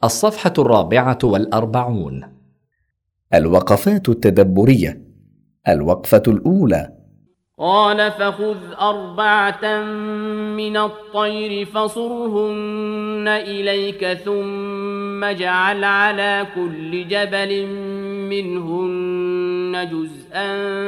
الصفحة 44. الوقفات التدبرية. الوقفة الأولى: قال فخذ 4 من الطير فصرهن إليك ثم اجعل على كل جبل منهن جزءا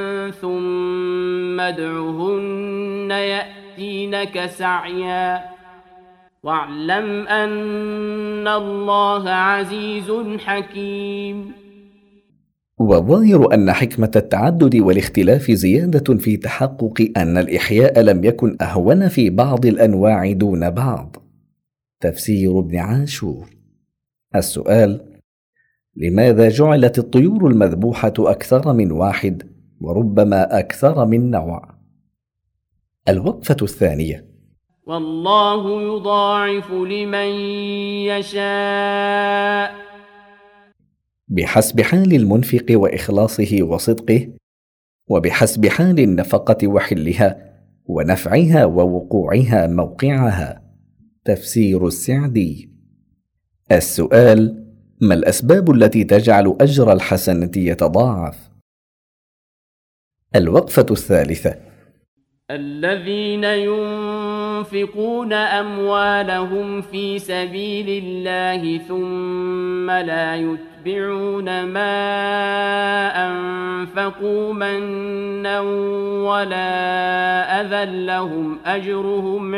ثم ادعهن يأتينك سعيا واعلم أن الله عزيز حكيم. والظاهر أن حكمة التعدد والاختلاف زيادة في تحقق أن الإحياء لم يكن أهون في بعض الأنواع دون بعض. تفسير ابن عاشور. السؤال: لماذا جعلت الطيور المذبوحة أكثر من واحد وربما أكثر من نوع؟ الوقفة الثانية: والله يضاعف لمن يشاء بحسب حال المنفق وإخلاصه وصدقه، وبحسب حال النفقة وحلها ونفعها ووقوعها موقعها. تفسير السعدي. السؤال: ما الأسباب التي تجعل أجر الحسنة يتضاعف؟ الوقفة الثالثة: الذين ينفقون أموالهم في سبيل الله ثم لا يتبعون ما أنفقوا منا ولا أذى لهم أجرهم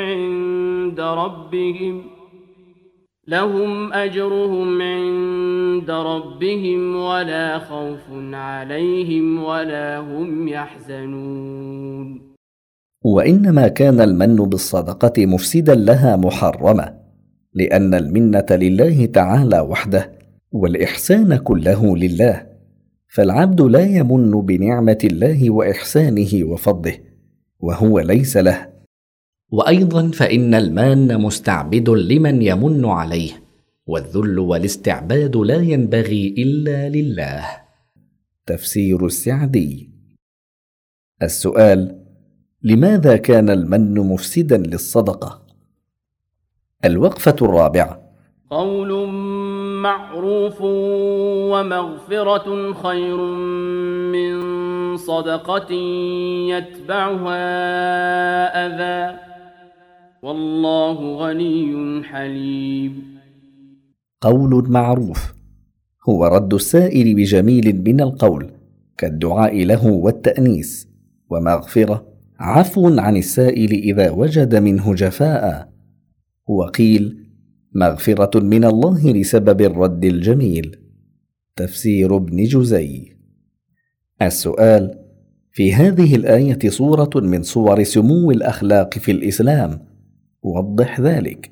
عند ربهم ولا خوف عليهم ولا هم يحزنون. وإنما كان المن بالصدقة مفسدا لها محرمة، لأن المنة لله تعالى وحده والإحسان كله لله، فالعبد لا يمن بنعمة الله وإحسانه وفضله وهو ليس له. وأيضا فإن المان مستعبد لمن يمن عليه، والذل والاستعباد لا ينبغي إلا لله. تفسير السعدي. السؤال: لماذا كان المن مفسدا للصدقة؟ الوقفة الرابعة: قول معروف ومغفرة خير من صدقة يتبعها أذى والله غني حليم. قول معروف هو رد السائل بجميل من القول كالدعاء له والتأنيس، ومغفرة عفو عن السائل إذا وجد منه جفاء. وقيل مغفرة من الله لسبب الرد الجميل. تفسير ابن جزي. السؤال: في هذه الآية صورة من صور سمو الأخلاق في الإسلام، وضح ذلك.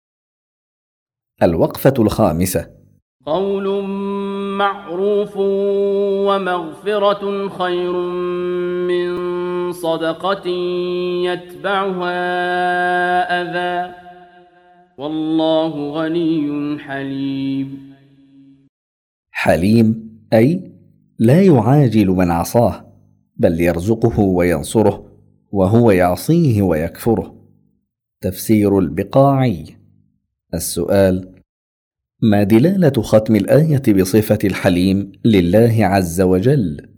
الوقفة الخامسة: قول معروف ومغفرة خير من صدقة يتبعها أذى والله غني حليم. حليم أي لا يعاجل من عصاه، بل يرزقه وينصره وهو يعصيه ويكفره. تفسير البقاعي. السؤال: ما دلالة ختم الآية بصفة الحليم لله عز وجل؟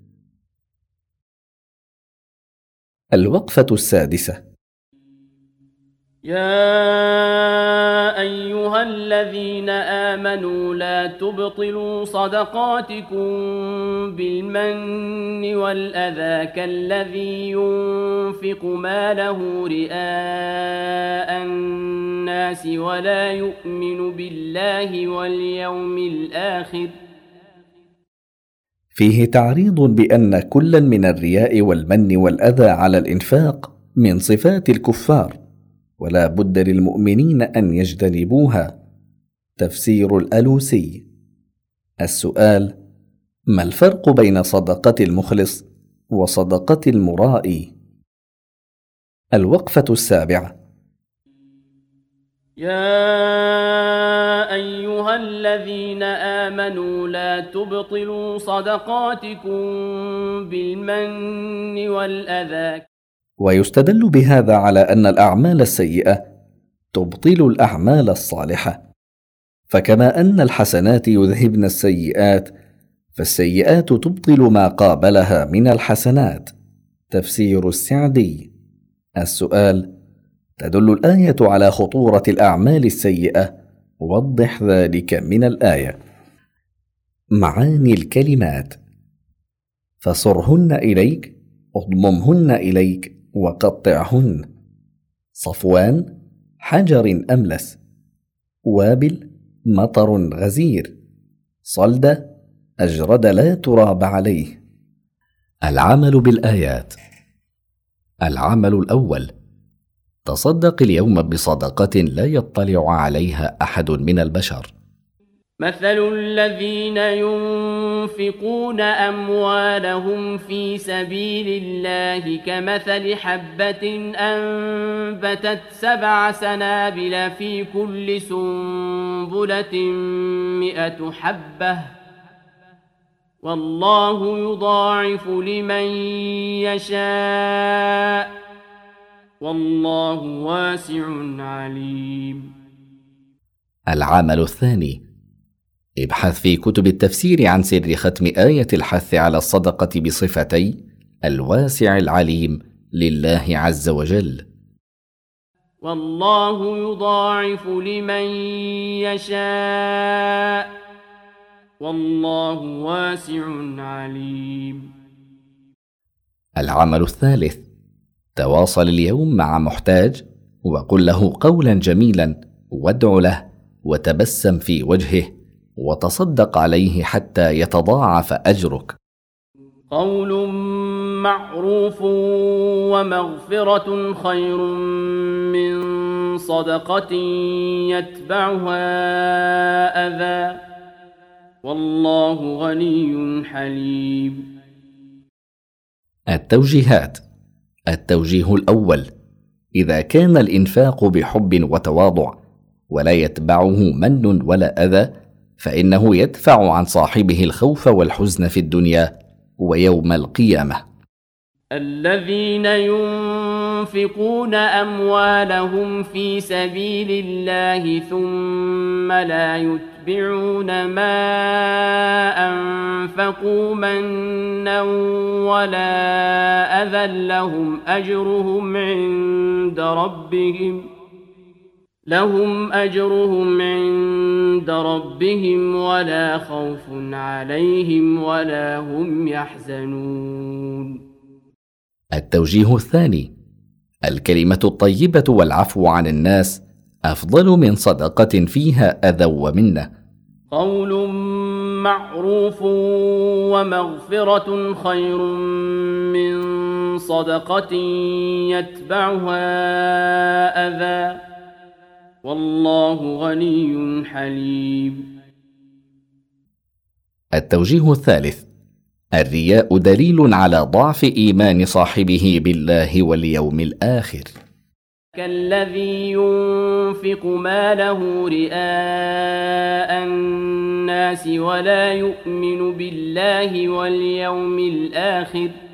الوقفة السادسة: يا أيها الذين آمنوا لا تبطلوا صدقاتكم بالمن والأذى كالذي ينفق ماله رئاء الناس ولا يؤمن بالله واليوم الآخر. فيه تعريض بأن كلا من الرياء والمن والأذى على الإنفاق من صفات الكفار، ولا بد للمؤمنين أن يجتنبوها. تفسير الألوسي. السؤال: ما الفرق بين صدقة المخلص وصدقة المرائي؟ الوقفة السابعة: يا أيها الذين آمنوا لا تبطلوا صدقاتكم بالمن والأذى. ويستدل بهذا على أن الأعمال السيئة تبطل الأعمال الصالحة. فكما أن الحسنات يذهبن السيئات، فالسيئات تبطل ما قابلها من الحسنات. تفسير السعدي. السؤال: تدل الآية على خطورة الأعمال السيئة، وضح ذلك من الآية. معاني الكلمات: فصرهن إليك، اضممهن إليك، وقطعهن. صفوان: حجر أملس. وابل: مطر غزير. صلد: أجرد لا تراب عليه. العمل بالآيات. العمل الأول: تصدق اليوم بصدقة لا يطلع عليها أحد من البشر. مثل الذين ينفقون أموالهم في سبيل الله كمثل حبة أنبتت 7 سنابل في كل سنبلة 100 حبة، والله يضاعف لمن يشاء، والله واسع عليم. العمل الثاني: ابحث في كتب التفسير عن سر ختم آية الحث على الصدقة بصفتي الواسع العليم لله عز وجل. والله يضاعف لمن يشاء، والله واسع عليم. العمل الثالث: تواصل اليوم مع محتاج وقل له قولا جميلا، وادع له وتبسم في وجهه، وتصدق عليه حتى يتضاعف أجرك. قول معروف ومغفرة خير من صدقة يتبعها أذى، والله غني حليم. التوجيهات. التوجيه الأول: إذا كان الإنفاق بحب وتواضع ولا يتبعه من ولا أذى، فإنه يدفع عن صاحبه الخوف والحزن في الدنيا ويوم القيامة. الذين ينفقون أموالهم في سبيل الله ثم لا يتبعون ما أنفقوا منا ولا أذى لهم أجرهم عند ربهم ولا خوف عليهم ولا هم يحزنون. التوجيه الثاني: الكلمة الطيبة والعفو عن الناس أفضل من صدقة فيها أذى ومنة. قول معروف ومغفرة خير من صدقة يتبعها أذى، والله غني حليم. التوجيه الثالث: الرياء دليل على ضعف إيمان صاحبه بالله واليوم الآخر. كالذي ينفق ماله رئاء الناس ولا يؤمن بالله واليوم الآخر،